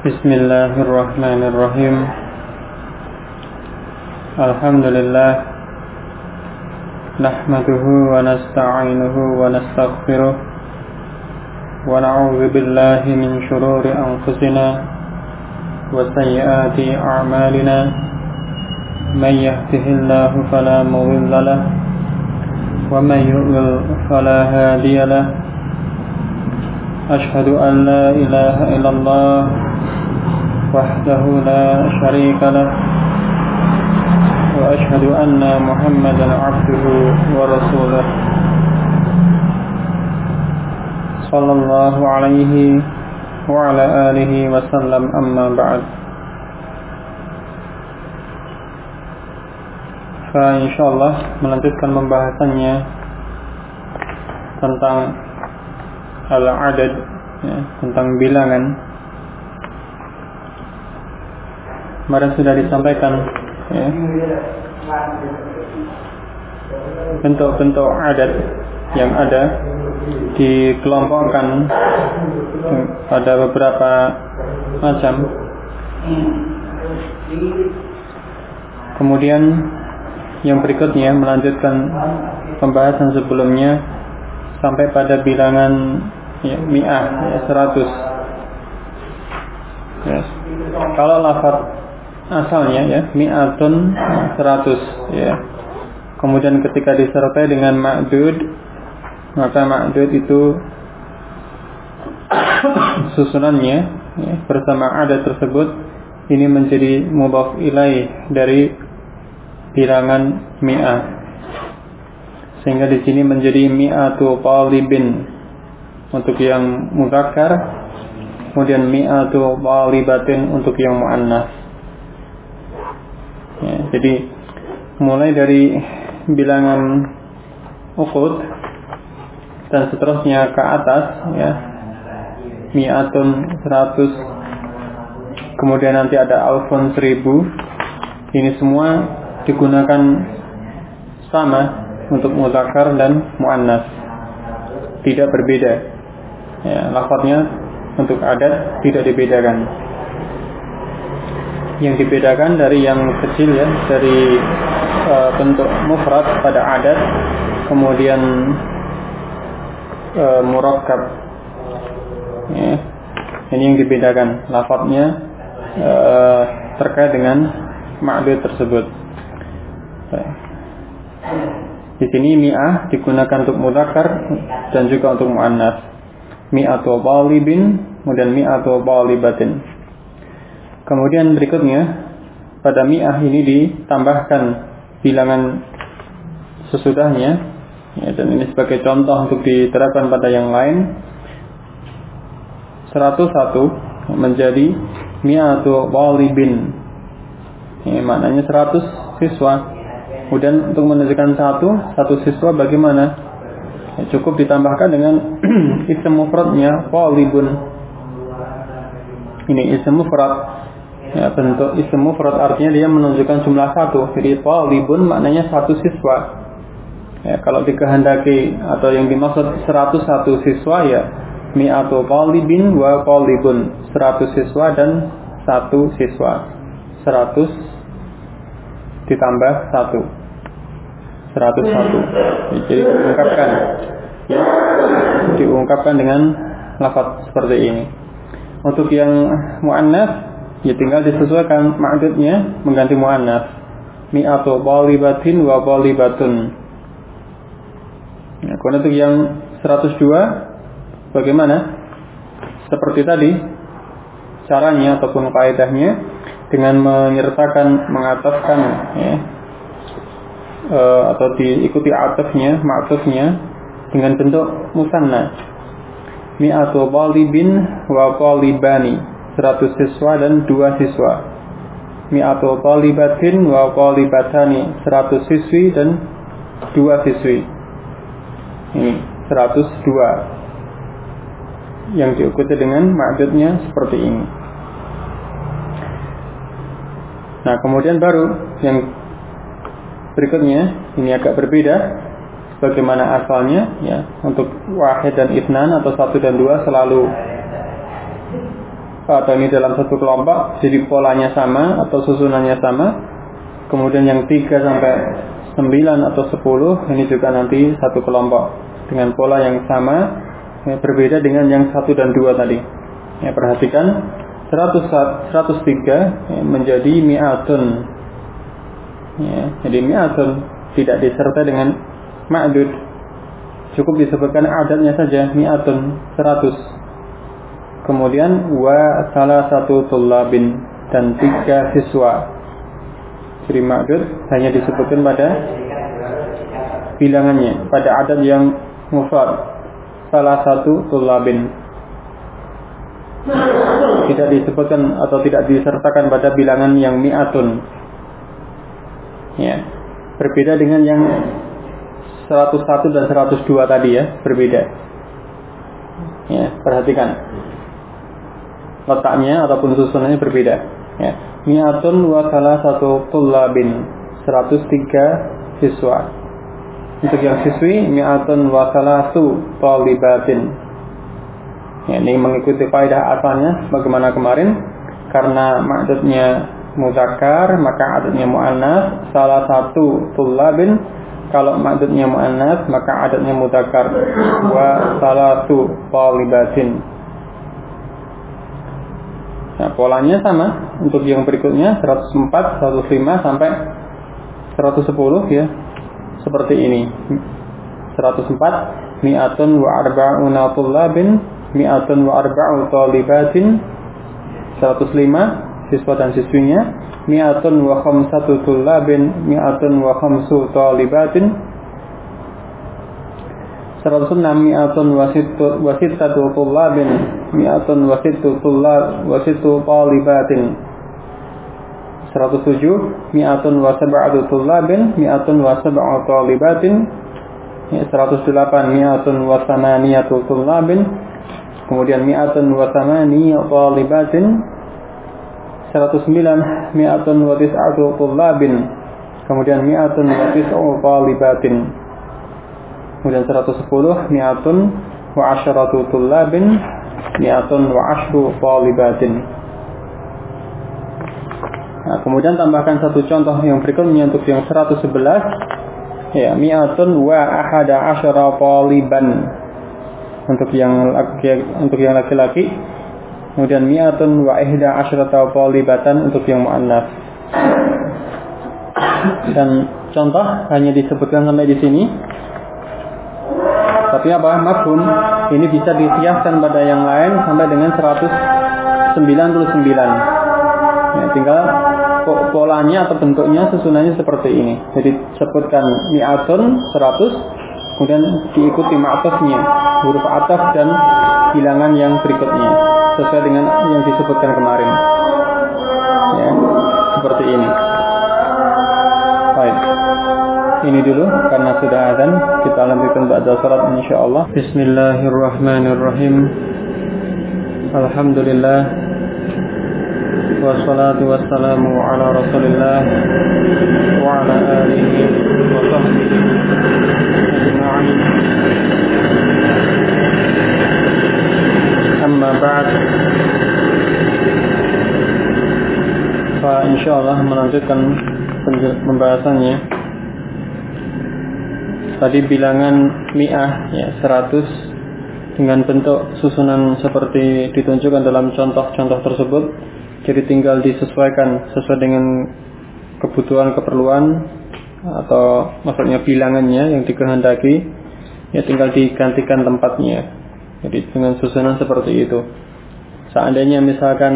Bismillahirrahmanirrahim. Alhamdulillah. Nahmaduhu wa nasta'inuhu wa nastaghfiruh. Wa na'udzu billahi min shururi anfusina wa sayyiati a'malina. Man yahdihillahu fala mudilla lahu wa man yudlil fala hadiya lahu. Ashhadu an la ilaha illallah wahdahu la syarika lah wa ashhadu anna Muhammadan abduhu wa rasuluh sallallahu alaihi wa ala alihi wa sallam, amma ba'd. Insyaallah melanjutkan pembahasannya tentang al-adad, ya, tentang bilangan. Kemarin sudah disampaikan, ya, bentuk-bentuk adat yang ada dikelompokkan pada beberapa macam. Kemudian yang berikutnya melanjutkan pembahasan sebelumnya sampai pada bilangan, ya, mi'ah, ya, 100. Ya. Kalau lafaz asalnya, ya, mi'atun, 100, ya. Kemudian ketika disertai dengan ma'dud, maka ma'dud itu susunannya, ya, bersama adat tersebut ini menjadi mudhaf ilaih dari bilangan mi'ah, sehingga di sini menjadi mi'atu talibin untuk yang mudzakkar, kemudian mi'atu talibatin untuk yang muannas. Ya, jadi mulai dari bilangan uqud dan seterusnya ke atas, ya, mi'atun 100, kemudian nanti ada alfun 1000. Ini semua digunakan sama untuk mudzakkar dan muannas, tidak berbeda, ya, lafadznya untuk adat tidak dibedakan. Yang dibedakan dari yang kecil, ya, dari bentuk mufrad pada adat, kemudian murakkab, ya, ini yang dibedakan lafadznya terkait dengan ma'dud tersebut. Di sini mi'ah digunakan untuk mudzakkar dan juga untuk muannas. Mi'atu talibin, kemudian mi'atu talibatin. Kemudian berikutnya pada mi'ah ini ditambahkan bilangan sesudahnya, ya, dan ini sebagai contoh untuk diterapkan pada yang lain. 101 menjadi mi'atu talibin, ya, maknanya 100 siswa. Kemudian untuk menunjukkan satu siswa bagaimana, ya, cukup ditambahkan dengan ism mufradnya talibun. Ini ism mufrad, ya, bentuk ism mufrad artinya dia menunjukkan jumlah 1. Jadi talibun maknanya 1 siswa. Ya, kalau dikehendaki atau yang dimaksud 101 siswa, ya, mi'atu talibin wa talibun, 100 siswa dan 1 siswa. 100 ditambah 1, 101. Jadi diungkapkan, ya, diungkapkan dengan lafaz seperti ini. Untuk yang muannas, ya, tinggal disesuaikan ma'dudnya mengganti muannas. Mi'atu talibatin wa talibatun. Ya, kemudian untuk yang 102 bagaimana? Seperti tadi caranya ataupun kaidahnya dengan menyertakan, mengatafkan, ya, atau diikuti atafnya, ma'tufnya dengan bentuk musanna. Mi'atu talibin wa talibani, 100 siswa dan 2 siswa. Mi'atu talibatin wa talibatani, 100 siswi dan 2 siswi. Ini 102 yang diikuti dengan ma'dudnya seperti ini. Nah, kemudian baru yang berikutnya ini agak berbeda. Bagaimana asalnya, ya, untuk wahid dan itsnan atau 1 dan 2 selalu atau ini dalam satu kelompok, jadi polanya sama atau susunannya sama. Kemudian yang 3 sampai 9 atau 10 ini juga nanti satu kelompok dengan pola yang sama, ya, berbeda dengan yang 1 dan 2 tadi. Ya, perhatikan 103 ya, menjadi mi'atun. Ya, jadi mi'atun tidak disertai dengan ma'dud. Cukup disebutkan adatnya saja, mi'atun 100. Kemudian wa salah satu tullabin dan 3 siswa. Jadi ma'dud hanya disebutkan pada bilangannya, pada adat yang mufrad, salah satu tullabin. Tidak disebutkan atau tidak disertakan pada bilangan yang mi'atun. Ya, berbeda dengan yang 101 dan 102 tadi ya, berbeda. Ya, perhatikan. Letaknya ataupun susunannya berbeda. Ya, mi'atun wa salah satu tullabin, 103 siswa. Untuk yang siswi mi'atun wa salah satu talibatin. Ya, ini mengikuti kaidah asalnya bagaimana kemarin, karena ma'dudnya muzakkar maka adadnya muannas, salah satu tullabin. Kalau ma'dudnya muannas maka adadnya muzakkar, wa salah satu talibatin. Nah, polanya sama untuk yang berikutnya 104, 105 sampai 110 ya. Seperti ini. 104 mi'atun wa arba'una tullabin, mi'atun wa arba'u talibatin. 105 siswa dan siswinya, mi'atun wa khamsatu tullabin, mi'atun wa khamsu talibatin. 106 mi'atun wa sittatu tullabin, mi'atun wa sittu tullab wa sittu talibatin. 107 mi'atun wa sab'atu tullabin, mi'atun wa sab'u talibatin. 108 mi'atun wa thamaniyatu tullabin, kemudian mi'atun wa thamaniyatu talibatin. 109 mi'atun wa tis'atu tullabin, kemudian mi'atun wa tis'u talibatin. Kemudian 110 mi'atun wa asyratu tullabin, mi'atun wa ashru talibatin. Nah, kemudian tambahkan satu contoh yang berikutnya untuk yang 111 ya, mi'atun wa ahada asyara taliban untuk yang laki-laki. Kemudian mi'atun wa ihda asyrata talibatan untuk yang muannas. Dan contoh hanya disebutkan sampai di sini. Tapi apa? Mafhum ini bisa dikiaskan pada yang lain sampai dengan 199. Ya, tinggal polanya atau bentuknya susunannya seperti ini. Jadi sebutkan mi'atun 100, kemudian diikuti ma'tufnya, huruf ataf dan bilangan yang berikutnya sesuai dengan yang disebutkan kemarin. Ya, seperti ini. Baik. Ini dulu karena sudah azan, kita lanjutkan ba'da salat insyaallah. Bismillahirrahmanirrahim. Alhamdulillah. Wassalatu wassalamu ala Rasulillah wa ala alihi wa sahbihi ajma'in. Amma ba'd. Fa insyaallah melanjutkan pembahasannya. Tadi bilangan mi'ah ya 100 dengan bentuk susunan seperti ditunjukkan dalam contoh-contoh tersebut. Jadi tinggal disesuaikan sesuai dengan kebutuhan, keperluan atau maksudnya bilangannya yang dikehendaki, ya tinggal digantikan tempatnya. Jadi dengan susunan seperti itu. Seandainya misalkan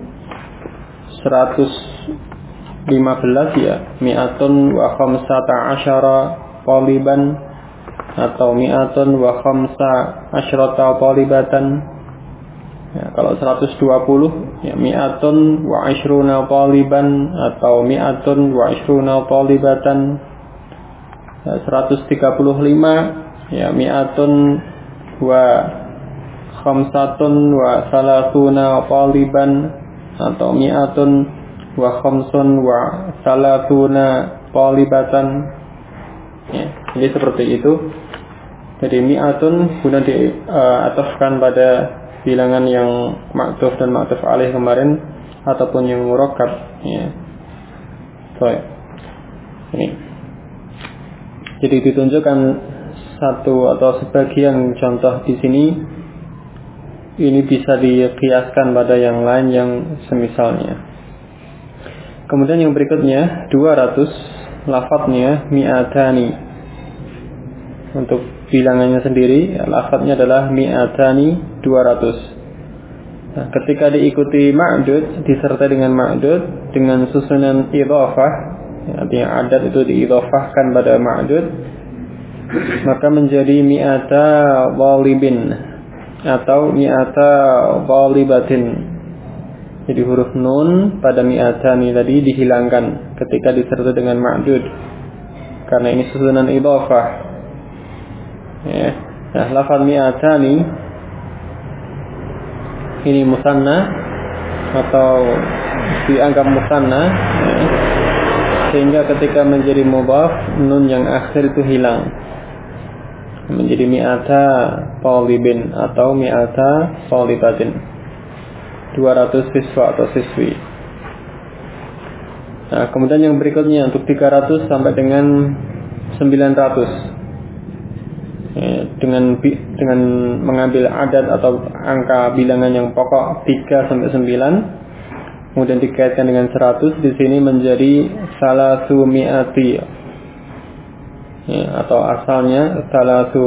115 ya mi'atun wa khamsata asyara taliban atau mi'atun wa khamsa asyrata talibatan. Ya, kalau 120 ya mi'atun wa ishruna taliban atau mi'atun wa ishruna talibatan. Ya, 135 ya mi'atun wa khamsatun wa salasuna taliban atau mi'atun wa khamsun wa salasuna talibatan. Ya, jadi seperti itu. Jadi mi'atun kemudian diatafkan pada bilangan yang ma'tuf dan ma'tuf alaih kemarin ataupun yang murakkab ya. Baik. Ini. Jadi ditunjukkan satu atau sebagian contoh di sini, ini bisa dikiaskan pada yang lain yang semisalnya. Kemudian yang berikutnya 200, lafadznya mi'atani. Untuk bilangannya sendiri, lafadznya adalah mi'atani 200. Nah, ketika diikuti ma'dud, disertai dengan ma'dud dengan susunan idhafah, artinya adat itu diidhafahkan pada ma'dud, maka menjadi mi'ata walibin atau mi'ata walibatin. Jadi huruf nun pada mi'atani tadi dihilangkan ketika disertai dengan ma'dud, karena ini susunan idhafah ya. Nah, lafaz mi'atani ini musanna atau dianggap musanna ya, sehingga ketika menjadi mudhaf nun yang akhir itu hilang menjadi mi'ata talibin atau mi'ata talibatin, 200 siswa atau siswi. Nah, kemudian yang berikutnya untuk 300 sampai dengan 900 ya, dengan mengambil adat atau angka bilangan yang pokok 3 sampai 9, kemudian dikaitkan dengan 100, di sini menjadi salasu mi'ati ya, atau asalnya salasu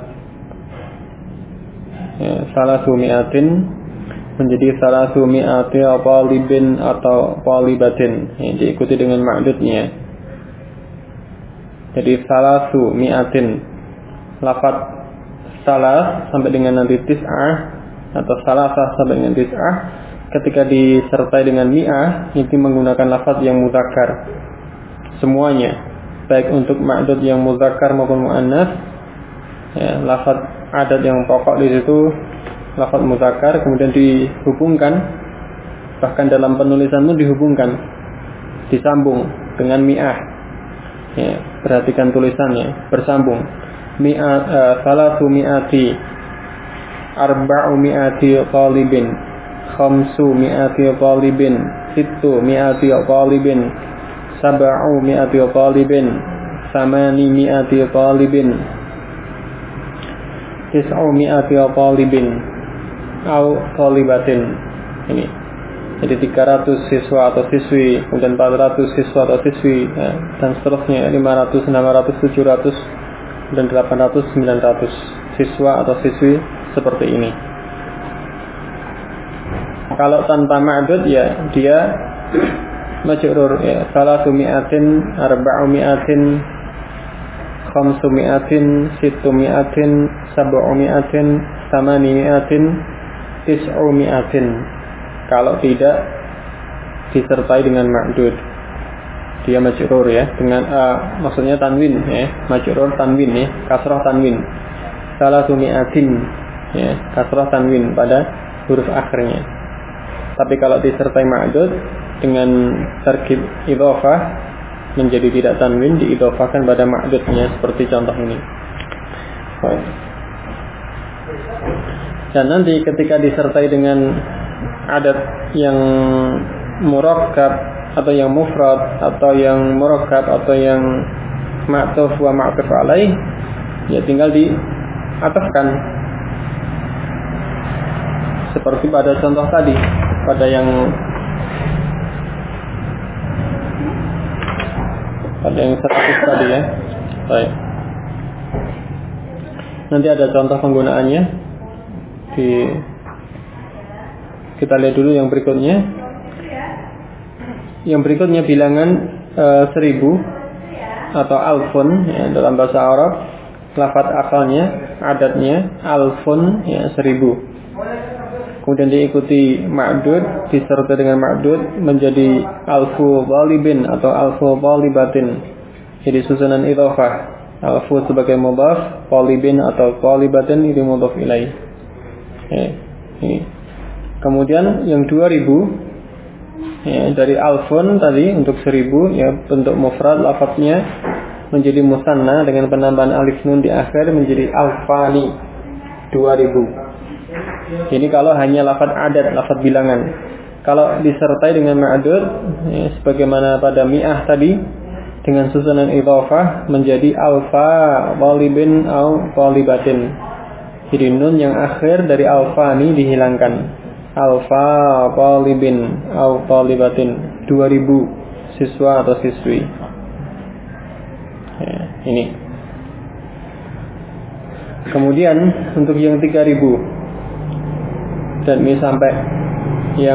mi'atin menjadi salasu mi'ati talibin atau talibatin ya, diikuti dengan ma'dudnya. Jadi salasu mi'atin, lafaz salas sampai dengan nanti tis'ah atau salasah sampai dengan tis'ah, ketika disertai dengan mi'ah ini menggunakan lafaz yang mudzakkar semuanya, baik untuk ma'dud yang mudzakkar maupun muannas ya, lafaz adat yang pokok di situ lafaz mudzakkar, kemudian dihubungkan, bahkan dalam penulisanmu dihubungkan, disambung dengan mi'ah ya, perhatikan tulisannya bersambung. Salasu mi'ati, arba'u mi'ati talibin, khamsu mi'ati talibin, sittu mi'ati talibin, sab'u mi'ati talibin, samani mi'ati talibin, tis'u mi'ati talibin au talibatin. Ini jadi 300 siswa atau siswi, kemudian 400 siswa atau siswi ya, dan seterusnya 500, 600, 700 dan 800, 900 siswa atau siswi seperti ini. Kalau tanpa ma'dud ya dia majrur ya, salatu mi'atin, arba'u mi'atin, khamsu mi'atin, sittu mi'atin, sab'u mi'atin, samani mi'atin, tis'u mi'atin. Kalau tidak disertai dengan ma'dud, dia majrur ya, dengan maksudnya tanwin ya, majrur tanwin ya, kasrah tanwin. Salatu mi'atin ya, kasrah tanwin pada huruf akhirnya. Tapi kalau disertai ma'dud dengan tarkib idhofah menjadi tidak tanwin, diidhofahkan pada ma'dudnya seperti contoh ini. Baik. Dan nanti ketika disertai dengan adat yang murakkab atau yang mufrad atau yang murakkab atau yang ma'tuf wa ma'tuf alaih, ya tinggal diatafkan seperti pada contoh tadi, pada yang 100 tadi ya. Baik. Nanti ada contoh penggunaannya. Kita lihat dulu yang berikutnya. Yang berikutnya bilangan 1000 atau alfun ya, dalam bahasa Arab. Lafaz asalnya, adatnya alfun ya, 1000. Kemudian diikuti ma'dud, disertai dengan ma'dud menjadi alfu walibin atau alfu walibatin. Jadi susunan idhofah. Alfu sebagai mudhaf, walibin atau walibatin itu mudhaf ilaih. Ini. Kemudian yang 2000 ya, dari alfun tadi untuk 1000 ya, bentuk mufrad, lafadznya menjadi musanna dengan penambahan alif nun di akhir menjadi alfani, 2000. Ini kalau hanya lafaz adad, lafaz bilangan. Kalau disertai dengan ma'dud, ya, sebagaimana pada mi'ah tadi, dengan susunan idhofah menjadi alfa talibin au talibatin. Jadi nun yang akhir dari alfa ini dihilangkan. Alfa talibin au talibatin. 2000 siswa atau siswi. Ya, ini. Kemudian untuk yang 3000 dan ini sampai yang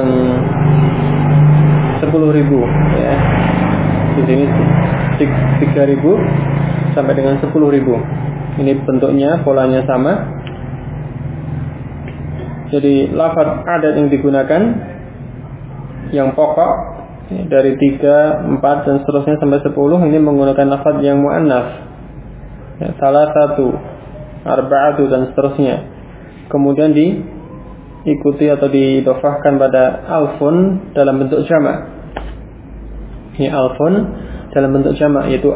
10.000 ya. Di sini 3.000 sampai dengan 10.000. Ini bentuknya, polanya sama. Jadi lafaz adad yang digunakan yang pokok dari 3, 4 dan seterusnya sampai 10 ini menggunakan lafaz yang muannats. Ya, salah satu, arba'atu dan seterusnya. Kemudian diikuti atau didofahkan pada alfun dalam bentuk jamak. Ini alfun dalam bentuk jamak yaitu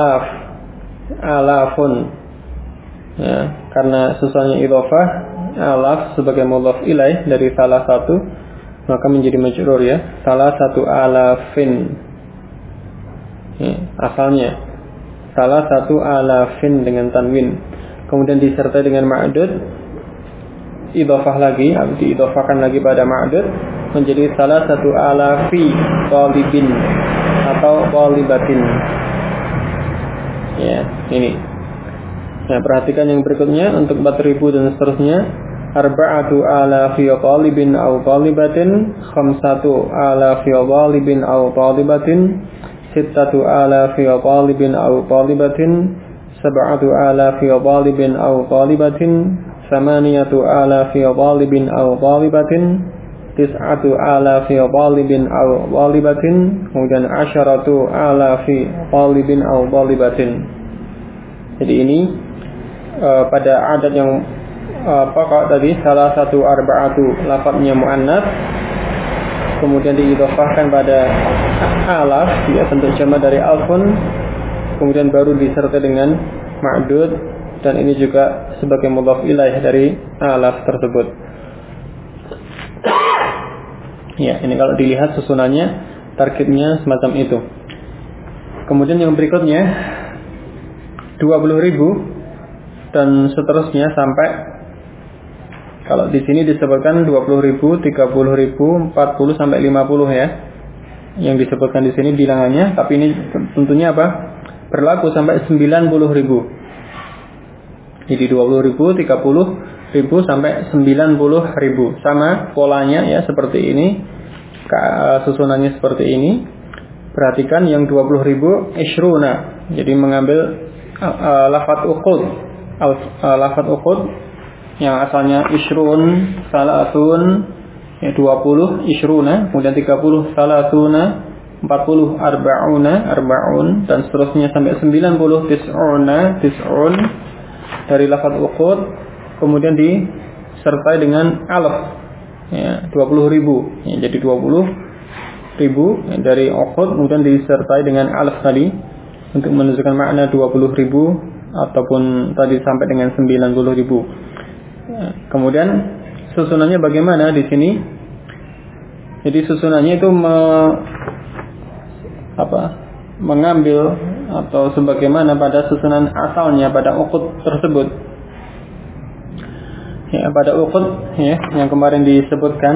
alafun. Ya, karena susunannya idhofah, alaf sebagai mudhaf ilaih dari salah satu, maka menjadi majrur ya. Salah satu alafin. Ya, asalnya salah satu alafin dengan tanwin. Kemudian disertai dengan ma'dud, idhofah lagi, diidhofahkan lagi pada ma'dud menjadi salah satu alafi talibin atau talibatin. Ya, ini. Nah, perhatikan yang berikutnya untuk 4.000 dan seterusnya. Arba'atu alafi talibin au talibatin, khamsatu alafi talibin au talibatin, sittatu alafi talibin au talibatin, sab'atu alafi talibin au talibatin, samaniyatu alafi talibin au talibatin, tis'atu alafi talibin au talibatin, kemudian asyaratu alafi talibin au talibatin. Jadi ini pada adat yang pokok tadi, salah satu arba'atu lafadznya muannats, kemudian diidhofahkan pada alaf, ya, bentuk jamak dari alfun, kemudian baru disertai dengan ma'dud, dan ini juga sebagai mudhaf ilaih dari alaf tersebut. Ya, ini kalau dilihat susunannya, tarkibnya semacam itu. Kemudian yang berikutnya 20.000 dan seterusnya sampai, kalau di sini disebutkan 20.000, 30.000, 40 sampai 50 ya. Yang disebutkan di sini bilangannya, tapi ini tentunya apa? Berlaku sampai 90.000. Jadi 20.000, 30.000 sampai 90.000. Sama polanya ya, seperti ini. Susunannya seperti ini. Perhatikan yang 20.000 ishruna. Jadi mengambil lafaz uqud. Lafaz uqud yang asalnya ishrun, salatun, ya 20 ishruna, kemudian 30 salatuna, 40 arba'un dan seterusnya sampai 90 tis'un dari lafaz uqud, kemudian disertai dengan alaf ya 20.000 ya, jadi 20.000 ya, dari uqud kemudian disertai dengan alaf tadi untuk menunjukkan makna 20.000 ataupun tadi sampai dengan 90.000. Ya, kemudian susunannya bagaimana di sini? Jadi susunannya itu mengambil atau sebagaimana pada susunan asalnya pada uqud tersebut. Ya, pada uqud ya yang kemarin disebutkan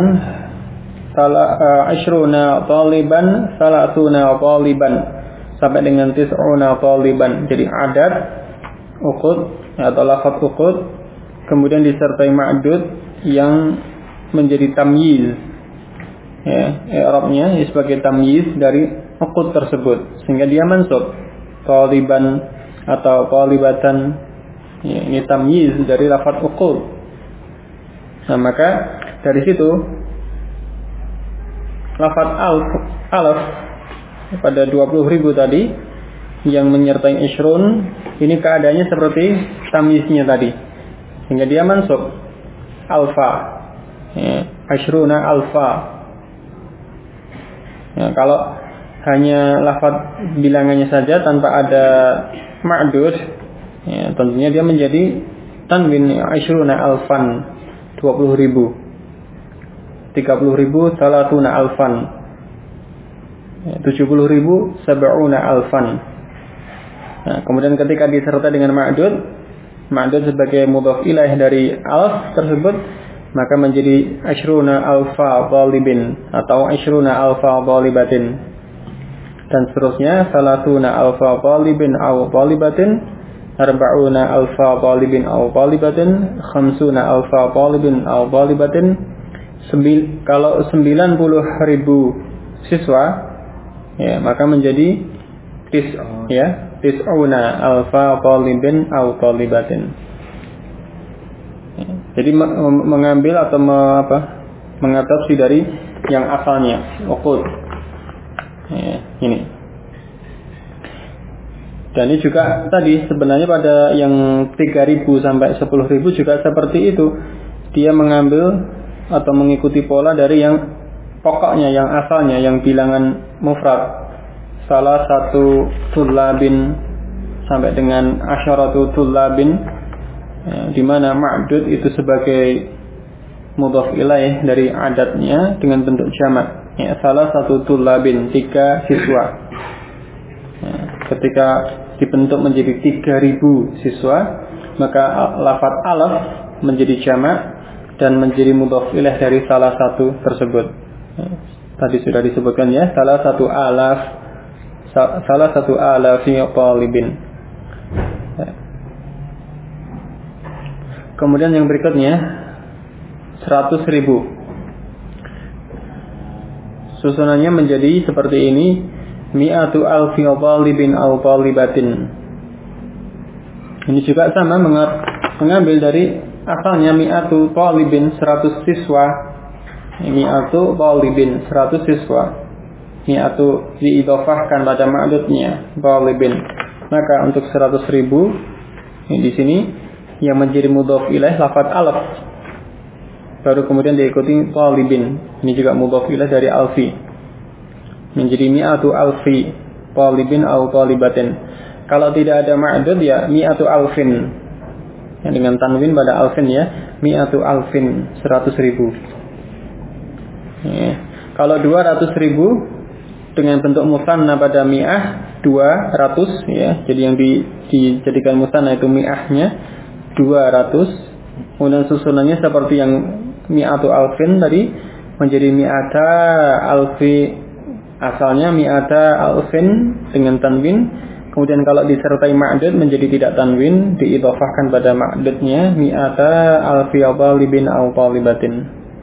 ashruna taliban, salatuna taliban sampai dengan tis'una taliban. Jadi adat uqud atau lafaz uqud kemudian disertai ma'dud yang menjadi tamyiz. Ya, i'rabnya sebagai tamyiz dari uqud tersebut sehingga dia mansub taliban atau talibatan. Ya, ini tamyiz dari lafaz uqud. Nah, maka dari situ lafaz alaf pada 20.000 tadi yang menyertai ishrun ini keadaannya seperti tamyiznya tadi sehingga dia mansub alfa ya, ashruna alfa ya, kalau hanya lafaz bilangannya saja tanpa ada ma'dud ya, tentunya dia menjadi tanwin ashruna alfan 20.000 30.000 salatuna alfan, 70.000 sab'una alfan. Nah, kemudian ketika disertai dengan ma'dud sebagai mudhaf ilaih dari alf tersebut, maka menjadi asyruna alfa talibin atau asyruna alfa talibatin, dan seterusnya salatuna alfa talibin aw talibatin, arba'una alfa talibin aw talibatin, khamsuna alfa talibin aw talibatin. Kalau 90.000 siswa, ya, maka menjadi tis'una alfa talibin aw talibatin. Jadi mengambil atau mengadopsi dari yang asalnya, uqud. Ya, ini. Dan ini juga tadi sebenarnya pada yang 3.000 sampai 10.000 juga seperti itu. Dia mengambil atau mengikuti pola dari yang pokoknya, yang asalnya, yang bilangan mufrad. Salah satu tullabin sampai dengan asyaratu tullabin, ya, di mana ma'dud itu sebagai mudhaf ilaih dari adatnya dengan bentuk jamak. Ya, salah satu tullabin, 3 siswa. Ya, ketika dibentuk menjadi 3.000 siswa, maka lafaz alaf menjadi jamak dan menjadi mudhaf ilaih dari salah satu tersebut. Ya, tadi sudah disebutkan, ya, salah satu alafi talibin. Ya. Kemudian yang berikutnya 100.000. Susunannya menjadi seperti ini, mi'atu alfi talibin aw talibatin. Ini juga sama mengambil dari asalnya mi'atu talibin, 100 siswa. Mi'atu talibin, 100 siswa. Mi'atu diidhofahkan pada ma'dudnya talibin. Maka untuk 100.000 di sini yang menjadi mudhaf ilaih lafaz alaf, baru kemudian diikuti talibin. Ini juga mudhaf ilaih dari alfi, menjadi mi'atu alfi talibin aw talibatin. Kalau tidak ada ma'dud, ya mi'atu alfin, yang dengan tanwin pada alfin, ya, mi'atu alfin, 100.000. Ya. Kalau 200.000 dengan bentuk musanna pada mi'ah, 200, ya. Jadi yang dijadikan musanna itu mi'ahnya 200. Kemudian susunannya seperti yang mi'atu alfin tadi, menjadi mi'ata alfi, asalnya mi'ata alfin dengan tanwin. Kemudian kalau disertai ma'dud menjadi tidak tanwin, diidhofahkan pada ma'dudnya, mi'ata alfi talibin aw talibatin.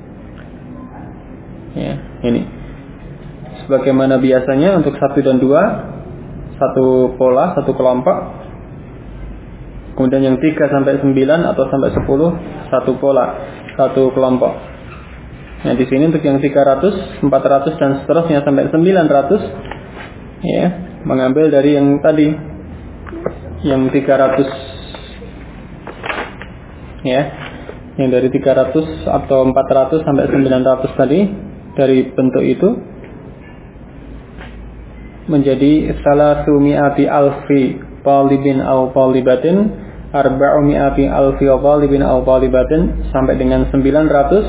Ya, ini. Sebagaimana biasanya untuk 1 dan 2, satu pola, satu kelompok. Kemudian yang 3 sampai 9 atau sampai 10, satu pola, satu kelompok. Nah, di sini untuk yang 300, 400 dan seterusnya sampai 900, ya, mengambil dari yang tadi, yang 300, ya, yang dari 300 atau 400 sampai 900 tadi, dari bentuk itu menjadi salatu mi'ati alfi talibin aw talibatin, arba'u mi'ati alfi talibin aw talibatin, sampai dengan 900,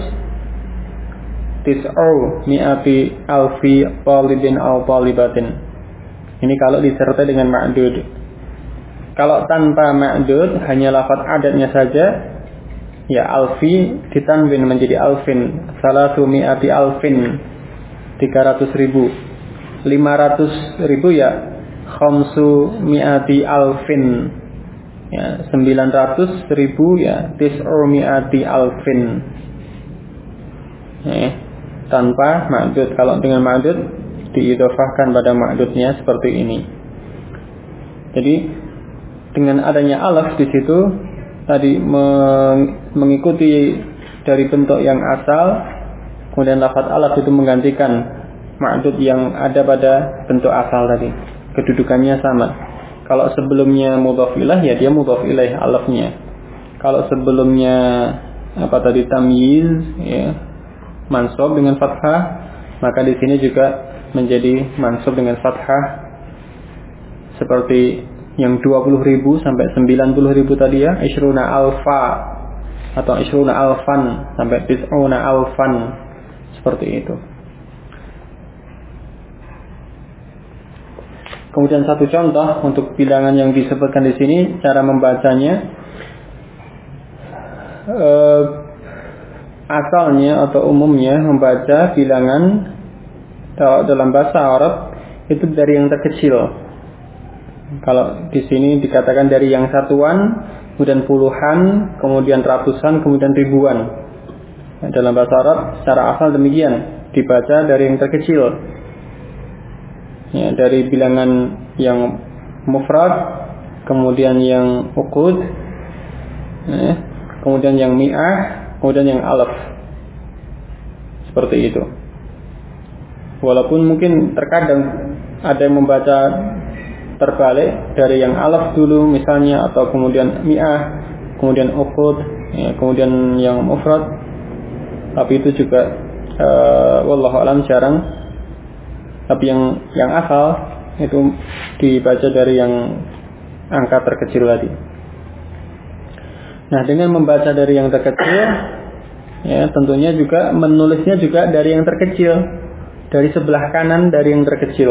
tis'u mi'ati alfi talibin aw talibatin. Ini kalau disertai dengan ma'dud. Kalau tanpa ma'dud, hanya lafaz adatnya saja, ya alfi ditanwin menjadi alfin, salatu mi'ati alfin, 300.000. 500.000, ya, khamsu mi'ati alfin, ya, 900.000, ya, tis'u mi'ati alfin, ya, tanpa ma'dud. Kalau dengan ma'dud diidhofahkan pada ma'dudnya seperti ini. Jadi dengan adanya alaf di situ tadi mengikuti dari bentuk yang asal, kemudian lafaz alaf itu menggantikan ma'dud yang ada pada bentuk asal tadi. Kedudukannya sama. Kalau sebelumnya mudhaf ilaih, ya dia mudhaf ilaih alafnya. Kalau sebelumnya tamyiz, ya, mansub dengan fathah, maka di sini juga menjadi mansub dengan fathah, seperti yang 20.000 sampai 90.000 tadi, ya, isyruna alfa atau isyruna alfan sampai tis'una alfan, Seperti itu. Kemudian satu contoh untuk bilangan yang disebutkan di sini, cara membacanya. Asalnya atau umumnya membaca bilangan dalam bahasa Arab itu dari yang terkecil. Kalau di sini dikatakan dari yang satuan, kemudian puluhan, kemudian ratusan, kemudian ribuan. Dalam bahasa Arab secara asal demikian, dibaca dari yang terkecil. Ya, dari bilangan yang mufrad, kemudian yang uqud, kemudian yang mi'ah, kemudian yang alaf. Seperti itu. Walaupun mungkin terkadang ada yang membaca terbalik dari yang alaf dulu misalnya, atau kemudian mi'ah, kemudian uqud, ya, kemudian yang mufrad. Tapi itu juga wallahu alam jarang. Tapi yang asal itu dibaca dari yang angka terkecil tadi. Nah, dengan membaca dari yang terkecil, ya tentunya juga menulisnya juga dari yang terkecil, dari sebelah kanan dari yang terkecil.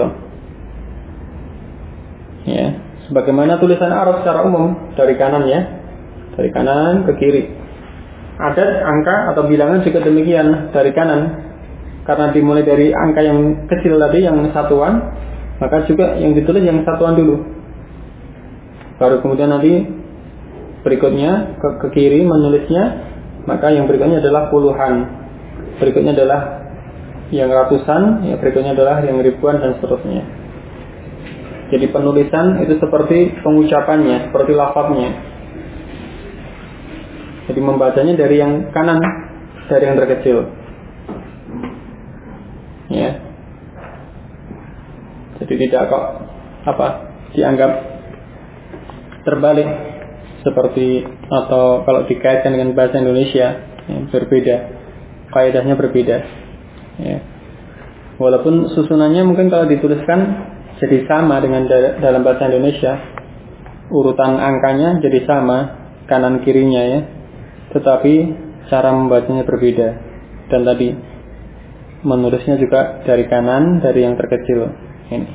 Ya, sebagaimana tulisan Arab secara umum dari kanan ya, dari kanan ke kiri. Adat angka atau bilangan juga demikian dari kanan. Karena dimulai dari angka yang kecil tadi, yang satuan, maka juga yang ditulis yang satuan dulu. Baru kemudian nanti berikutnya ke kiri menulisnya, maka yang berikutnya adalah puluhan. Berikutnya adalah yang ratusan, ya berikutnya adalah yang ribuan dan seterusnya. Jadi penulisan itu seperti pengucapannya, seperti lafadznya. Jadi membacanya dari yang kanan, dari yang terkecil. Ya. Jadi tidak kok dianggap terbalik seperti, atau kalau dikaitkan dengan bahasa Indonesia ya, berbeda, kaidahnya berbeda. Ya. Walaupun susunannya mungkin kalau dituliskan jadi sama dengan dalam bahasa Indonesia, urutan angkanya jadi sama kanan kirinya ya, tetapi cara membacanya berbeda. Dan tadi menulisnya juga dari kanan, dari yang terkecil ini.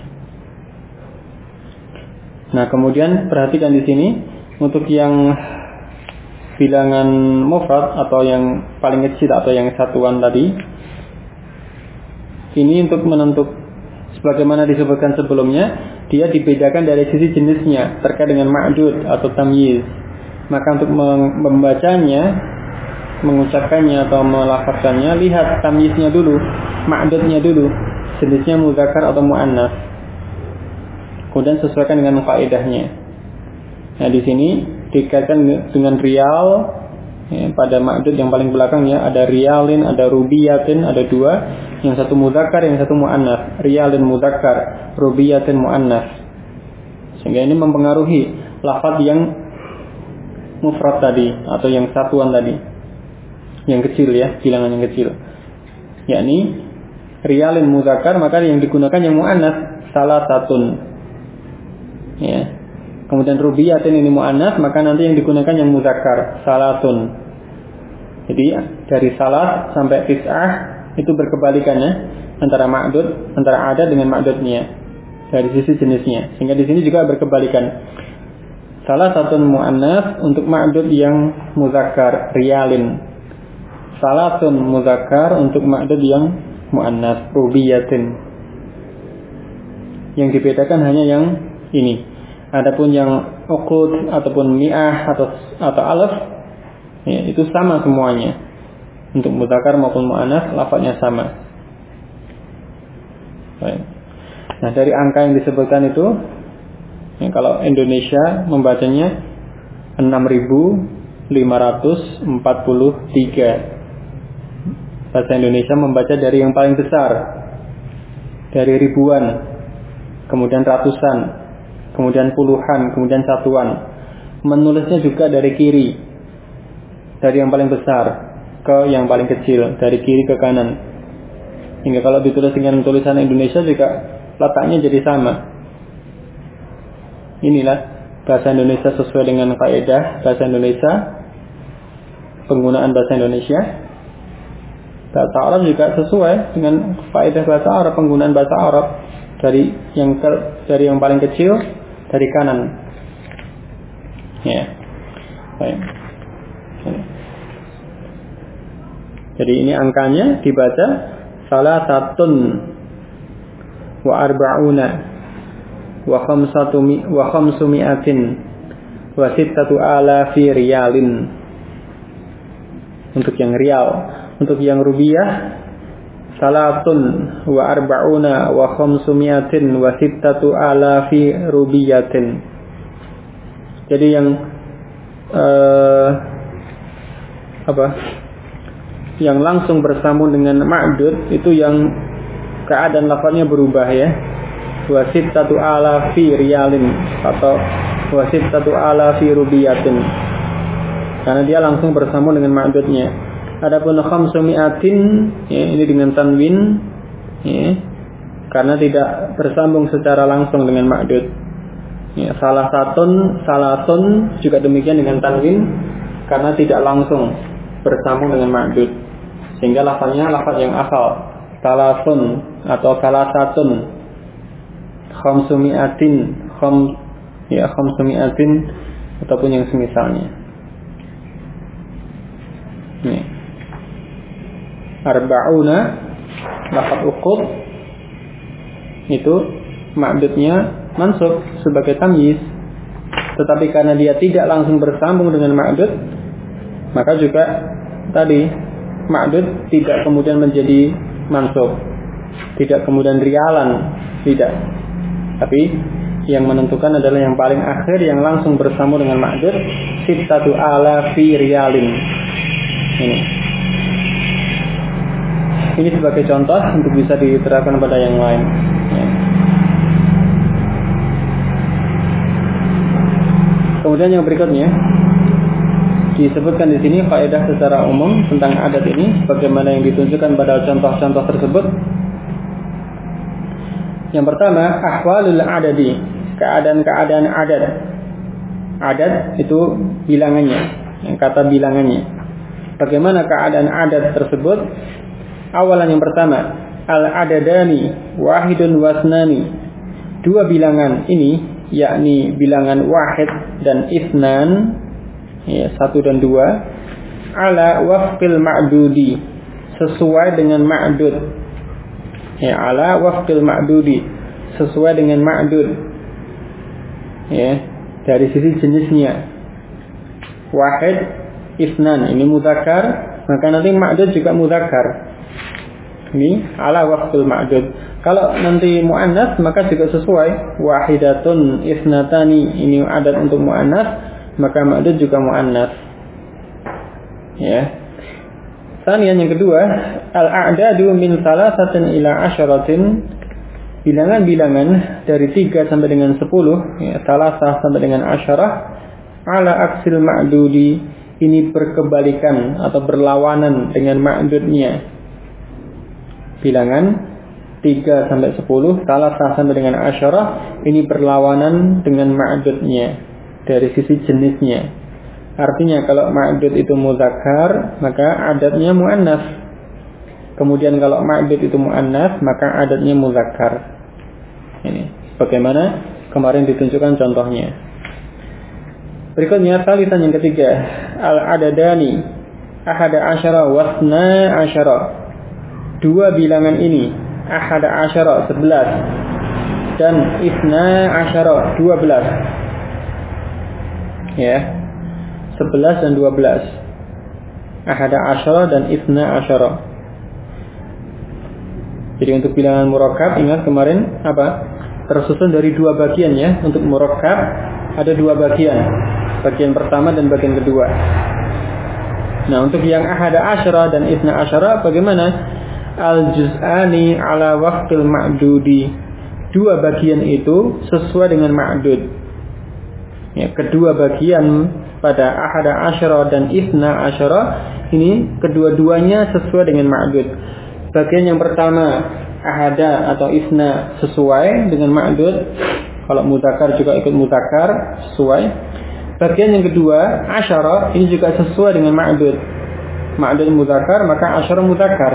Nah, kemudian perhatikan di sini untuk yang bilangan mufrad atau yang paling kecil atau yang satuan tadi, ini untuk menentuk sebagaimana disebutkan sebelumnya, dia dibedakan dari sisi jenisnya terkait dengan ma'dud atau tamyiz. Maka untuk membacanya, mengucapkannya atau melafazkannya, lihat tamyiznya dulu, ma'dudnya dulu, jenisnya muzakkar atau muannas. Kemudian sesuaikan dengan faedahnya. Nah, di sini dikaitkan dengan rial ya, pada ma'dud yang paling belakang ya, ada rialin, ada rubiyatin, ada dua, yang satu muzakkar, yang satu muannas. Rialin muzakkar, rubiyatin muannas. Sehingga ini mempengaruhi lafaz yang mufrad tadi atau yang satuan tadi. Yang kecil ya, bilangan yang kecil. Yakni rialin muzakkar, maka yang digunakan yang muannas salasatun. Ya. Kemudian rubiyatin ini muannas, maka nanti yang digunakan yang muzakkar salatun. Jadi dari salat sampai tis'ah itu berkebalikannya antara ma'dud, antara adat dengan ma'dudnya dari sisi jenisnya. Sehingga di sini juga berkebalikan. Salasatun muannas untuk ma'dud yang muzakkar rialin. Salatun muzakkar untuk ma'dud yang muannas rubiyatin. Yang dibedakan hanya yang ini. Adapun yang uqud ataupun mi'ah atau alaf ya, itu sama semuanya. Untuk muzakkar maupun muannas lafadznya sama. Baik. Nah, dari angka yang disebutkan itu ya, kalau Indonesia membacanya 6.543. Bahasa Indonesia membaca dari yang paling besar, dari ribuan, kemudian ratusan, kemudian puluhan, kemudian satuan. Menulisnya juga dari kiri, dari yang paling besar ke yang paling kecil, dari kiri ke kanan. Hingga kalau ditulis dengan tulisan Indonesia juga letaknya jadi sama. Inilah bahasa Indonesia sesuai dengan kaidah bahasa Indonesia, penggunaan bahasa Indonesia. Bahasa Arab juga sesuai dengan faedah bahasa Arab, penggunaan bahasa Arab dari yang paling kecil dari kanan. Ya. Baik. Jadi ini angkanya dibaca salasatun wa arba'una wa khamsumi'atin wa sittatu alafi riyalin. Untuk yang rial. Untuk yang rupiah salatun wa arba'una wa khamsumi'atin wa sittatu alafi rubiyatin. Jadi yang yang langsung bersambung dengan ma'dud itu yang keadaan lafaznya berubah ya. Wa sittatu alafi riyalin atau wa sittatu alafi rubiyatin. Karena dia langsung bersambung dengan ma'dudnya. Adapun khamsumi'atin ya, ini dengan tanwin ya, karena tidak bersambung secara langsung dengan ma'dud. Ya, salatun juga demikian dengan tanwin karena tidak langsung bersambung dengan ma'dud. Sehingga lafaznya lafaz yang asal. Salasun atau salasatun. Khamsumi'atin khamsumi'atin ataupun yang semisalnya. Nih. Arba'una lafaz uqud itu ma'dudnya mansub sebagai tamyiz, tetapi karena dia tidak langsung bersambung dengan ma'dud, maka juga tadi ma'dud tidak kemudian menjadi mansub, tidak kemudian rialan, tidak. Tapi yang menentukan adalah yang paling akhir yang langsung bersambung dengan ma'dud, sittatu alafi riyalin. Ini sebagai contoh untuk bisa diterapkan pada yang lain. Ya. Kemudian yang berikutnya disebutkan di sini faedah secara umum tentang adat ini, bagaimana yang ditunjukkan pada contoh-contoh tersebut. Yang pertama, ahwalul adadi, keadaan-keadaan adat. Adat itu bilangannya, yang kata bilangannya. Bagaimana keadaan adat tersebut? Awalan yang pertama, al-adadani wahidun wasnani. Dua bilangan ini, yakni bilangan wahid dan isnan, ya, 1 dan 2, ala wafqil ma'dudi, sesuai dengan ma'dud. Ya, ala wafqil ma'dudi, sesuai dengan ma'dud. Ya, dari sisi jenisnya. Wahid, isnan, ini mudzakkar, maka nanti ma'dud juga mudzakkar. Ini ala wafqil ma'dud. Kalau nanti muannas maka juga sesuai. Wahidatun isnatani, ini adat untuk muannas, maka ma'dud juga muannas. Ya. Kemudian yang kedua, al-a'dadu min salasatin ila asyaratin, bilangan-bilangan dari 3 sampai dengan 10, ya, salasah sampai dengan asyarah, ala aksil ma'dudi, ini berkebalikan atau berlawanan dengan ma'dudnya. Bilangan 3 sampai 10, salasah sampai dengan asyarah, ini berlawanan dengan ma'dudnya dari sisi jenisnya. Artinya kalau ma'dud itu mudzakkar, maka adatnya muannas. Kemudian kalau ma'dud itu muannas, maka adatnya mudzakkar. Ini bagaimana kemarin ditunjukkan contohnya. Berikutnya salisan yang ketiga, al-adadani ahada asyara wasna asyara. Dua bilangan ini, ahada asyara 11 dan isna asyara 12. Ya. 11 dan 12. Ahada asyara dan isna asyara. Jadi untuk bilangan murakkab, ingat kemarin apa? Tersusun dari 2 bagian ya. Untuk murakkab ada 2 bagian. Bagian pertama dan bagian kedua. Nah, untuk yang ahada asyara dan isna asyara bagaimana? Al-juz'ani ala waqtil ma'dudi. 2 bagian itu sesuai dengan ma'dud. Ya, kedua bagian pada ahada asyara dan isna asyara ini kedua-duanya sesuai dengan ma'dud. Bagian yang pertama ahada atau isna sesuai dengan ma'dud. Kalau mudzakkar juga ikut mudzakkar sesuai. Bagian yang kedua asyara ini juga sesuai dengan ma'dud. ma'dud mudzakkar maka asyara mudzakkar.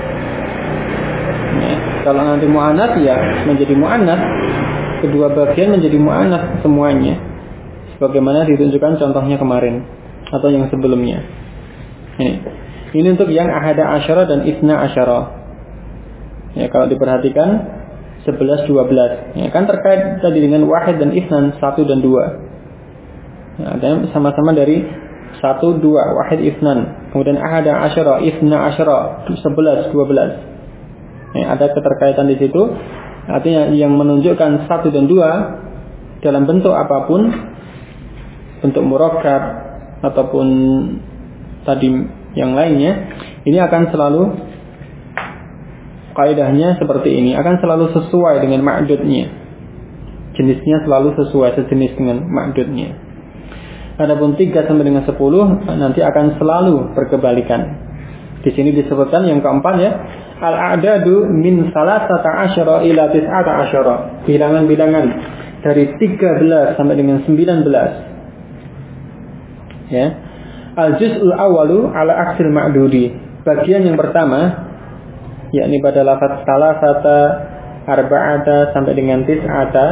Ya, kalau nanti muannats ya menjadi muannats, kedua bagian menjadi muannats semuanya. Sebagaimana ditunjukkan contohnya kemarin atau yang sebelumnya. Ini untuk yang ahada asyara dan isna asyara. Ya, kalau diperhatikan 11, 12. Ya, kan terkait tadi dengan wahid dan isnan 1 dan 2. Nah, ada sama-sama dari 1, 2, wahid isnan. Kemudian ahada asyara, isna asyara, 11, 12. Ya, ada keterkaitan di situ. Artinya yang menunjukkan 1 dan 2 dalam bentuk apapun, bentuk murakkab ataupun tadi yang lainnya, ini akan selalu kaidahnya seperti ini, akan selalu sesuai dengan ma'dudnya. Jenisnya selalu sesuai, sejenis dengan ma'dudnya. Adapun 3 sampai dengan 10 nanti akan selalu berkebalikan. Di sini disebutkan yang keempat ya, al-a'dadu min 13 ila 19. Bilangan-bilangan dari 13 sampai dengan 19. Ya. Al-juz'ul awwalu ala aksil ma'dudi. Bagian yang pertama yakni pada lafaz salasata, arba'ata sampai dengan tis'ata,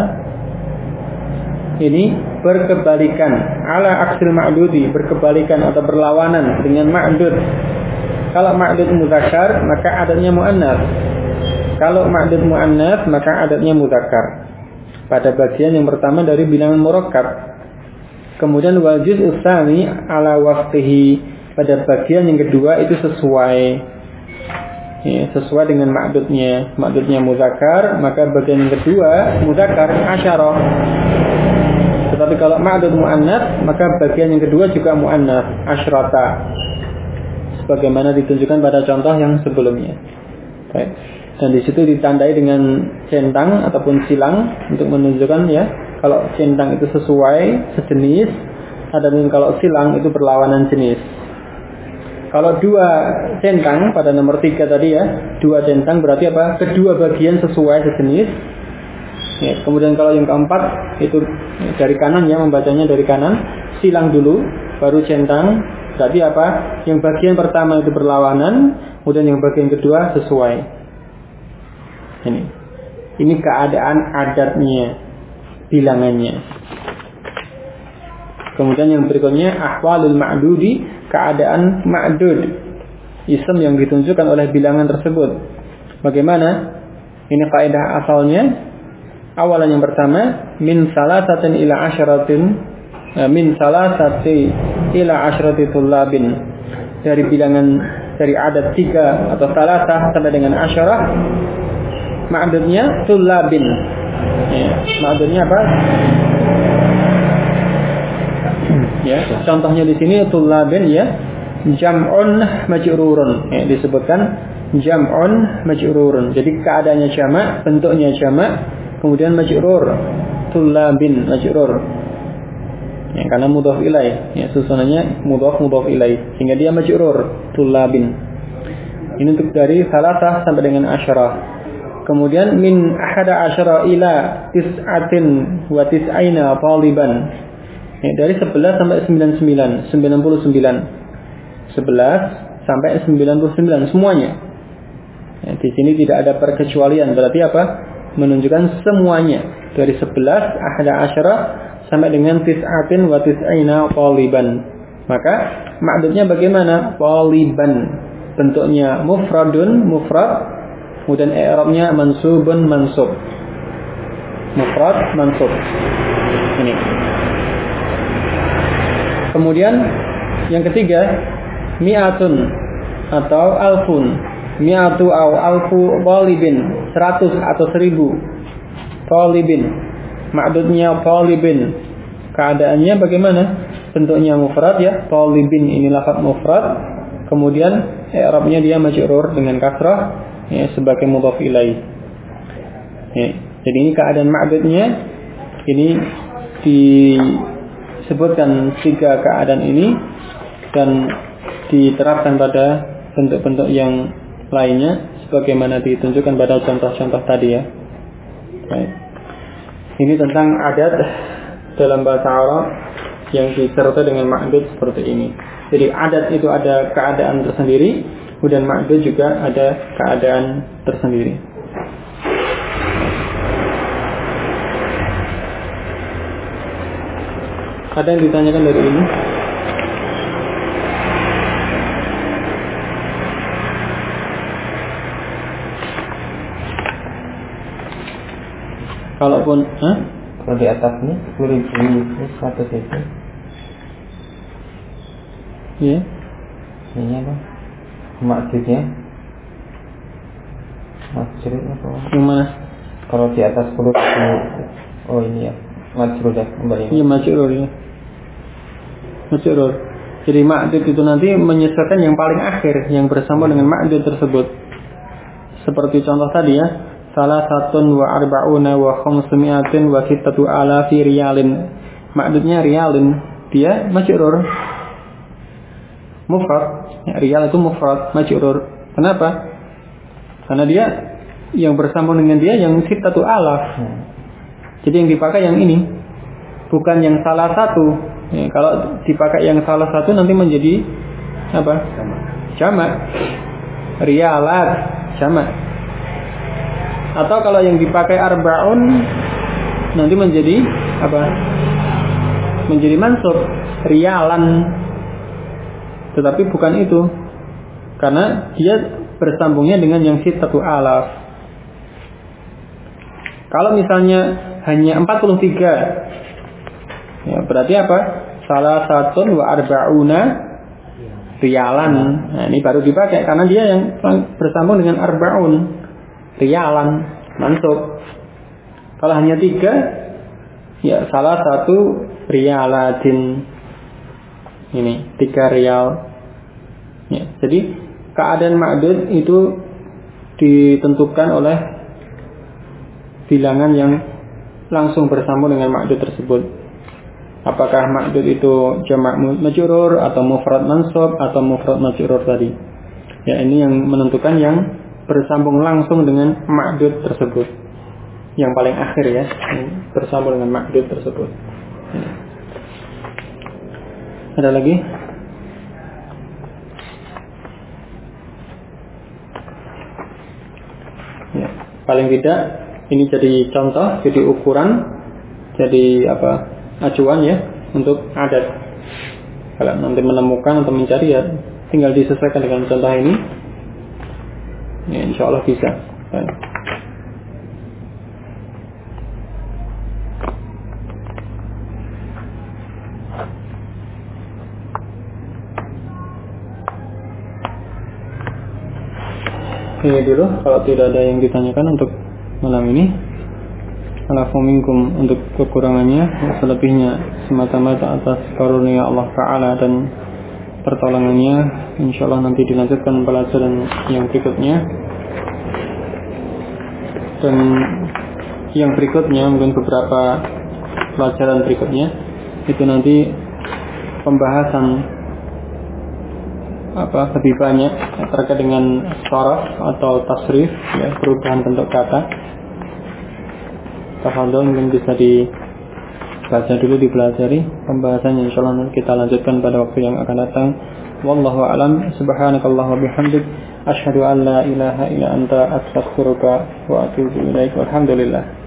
ini berkebalikan ala aksil ma'dudi, berkebalikan atau berlawanan dengan ma'dud. Kalau ma'dud mudzakkar maka adatnya muannats. Kalau ma'dud muannats maka adatnya mudzakkar. Pada bagian yang pertama dari bilangan murakkab. Kemudian wal juz'us tsani ala waqtihi, pada bagian yang kedua itu sesuai sesuai dengan ma'dudnya. Ma'dudnya mudzakkar, maka bagian yang kedua mudzakkar asyara. Tetapi kalau ma'dud muannats, maka bagian yang kedua juga muannats, asyrata. Sebagaimana ditunjukkan pada contoh yang sebelumnya. Baik. Dan di situ ditandai dengan centang ataupun silang untuk menunjukkan ya, kalau centang itu sesuai, sejenis, adapun kalau silang itu berlawanan jenis. Kalau 2 centang pada nomor 3 tadi ya, 2 centang berarti apa? Kedua bagian sesuai sejenis. Ya, kemudian kalau yang keempat itu dari kanan ya, membacanya dari kanan, silang dulu, baru centang. Berarti apa? Yang bagian pertama itu berlawanan, kemudian yang bagian kedua sesuai. Ini keadaan adatnya, bilangannya. Kemudian yang berikutnya ahwalul ma'dudi, keadaan ma'dud, isim yang ditunjukkan oleh bilangan tersebut. Bagaimana? Ini kaidah asalnya. Awalan yang pertama, min salasatin ila asyaratin, min salasati ila asyrati tullabin. Dari bilangan, dari adat 3 atau salasah sampai dengan asyarah, ma'dudnya tullabin. Ya, ma'dudnya apa? Ya, contohnya di sini tullabin ya, jam'un majrurun. Ya, disebutkan jam'un majrurun. Jadi keadaannya jamak, bentuknya jamak, kemudian majrur, tullabin majrur. Ya, karena mudhaf ilaih, ya, susunannya mudhaf ilaih, sehingga dia majrur, tullabin. Ini untuk dari salasah sampai dengan asyarah. Kemudian min ahada asyara ila tis'atin wa tis'aina taliban. Ya, dari 11 sampai 99, 99. 11 sampai 99 semuanya. Ya, di sini tidak ada perkecualian. Berarti apa? Menunjukkan semuanya. Dari 11 ahada asyara sampai dengan tis'atin wa tis'aina taliban. Maka ma'dudnya bagaimana? Taliban. Bentuknya mufradun, mufrad. Kemudian i'rabnya mansubun, mansub. Mufrad, mansub. Ini. Kemudian yang ketiga, mi'atun atau alfun. Mi'atu au alfu talibin, 100 atau 1000 talibin. Ma'dudnya talibin. Keadaannya bagaimana? Bentuknya mufrad ya, talibin ini lafaz mufrad. Kemudian i'rabnya dia majrur dengan kasrah ya, sebagai mudhaf ilaih. Ya, jadi ini keadaan ma'dudnya. Ini disebutkan 3 keadaan ini dan diterapkan pada bentuk-bentuk yang lainnya sebagaimana ditunjukkan pada contoh-contoh tadi ya. Baik. Ini tentang adat dalam bahasa Arab yang disertai dengan ma'dud seperti ini. Jadi adat itu ada keadaan tersendiri, kemudian ma'dud juga ada keadaan tersendiri. Ada yang ditanyakan dari ini? Kalaupun kalau di atas ini 10.100 itu. Iya. Ini apa? Maksudnya apa? Yang mana? Kalau di atas 10.000. Oh ini ya. Majrur ya kembali. Iya majrur ya. Majrur. Jadi ma'dud itu nanti menyesuaikan yang paling akhir yang bersambung dengan ma'dud tersebut. Seperti contoh tadi ya, salah satun wa arba'una wa khamsumi'atin wa sittatu alafi riyalin. Ma'dudnya riyalin, dia majrur. Mufrad, ya, riyal itu mufrad, majrur. Kenapa? Karena dia yang bersambung dengan dia yang sittatu alaf. Jadi yang dipakai yang ini, bukan yang salah satu. Ya, kalau dipakai yang salah satu nanti menjadi apa? Jamak. Riyalat, jamak. Atau kalau yang dipakai arba'un nanti menjadi apa? Menjadi mansub, riyalan. Tetapi bukan itu. Karena dia bersambungnya dengan yang sittatu alaf. Kalau misalnya hanya 43, ya berarti apa? Salah satun wa arba'una riyalan. Nah, ini baru dipakai karena dia yang bersambung dengan arba'un riyalan, mansub. Kalau hanya 3, ya salah satu riyalatin. Ini 3 riyal. Ya, jadi keadaan ma'dud itu ditentukan oleh bilangan yang langsung bersambung dengan ma'dud tersebut. Apakah ma'dud itu jamak majrur atau mufrad mansub atau mufrad majrur tadi. Ya, ini yang menentukan yang bersambung langsung dengan ma'dud tersebut. Yang paling akhir ya, yang bersambung dengan ma'dud tersebut. Ya. Ada lagi? Ya, paling tidak ini jadi contoh, jadi ukuran, jadi apa? Acuan ya untuk adat. Kalau nanti menemukan atau mencari ya tinggal disesuaikan dengan contoh ini. Ya, insya Allah bisa. Ya. Ini dulu kalau tidak ada yang ditanyakan untuk malam ini. Alafu minkum untuk kekurangannya, selebihnya semata-mata atas karunia Allah Ta'ala dan pertolongannya. InsyaAllah nanti dilanjutkan pelajaran yang berikutnya. Dan yang berikutnya, mungkin beberapa pelajaran berikutnya, itu nanti pembahasan lebih banyak terkait dengan sharaf atau tasrif, ya, perubahan bentuk kata. Tafadhol, mungkin bisa dibaca dulu, dipelajari pembahasannya. Insyaallah nanti kita lanjutkan pada waktu yang akan datang. Wallahu a'lam. Subhanakallahumma bihamdik, asyhadu an la ilaha illa anta, astaghfiruka wa atubu ilaik. Walhamdulillah.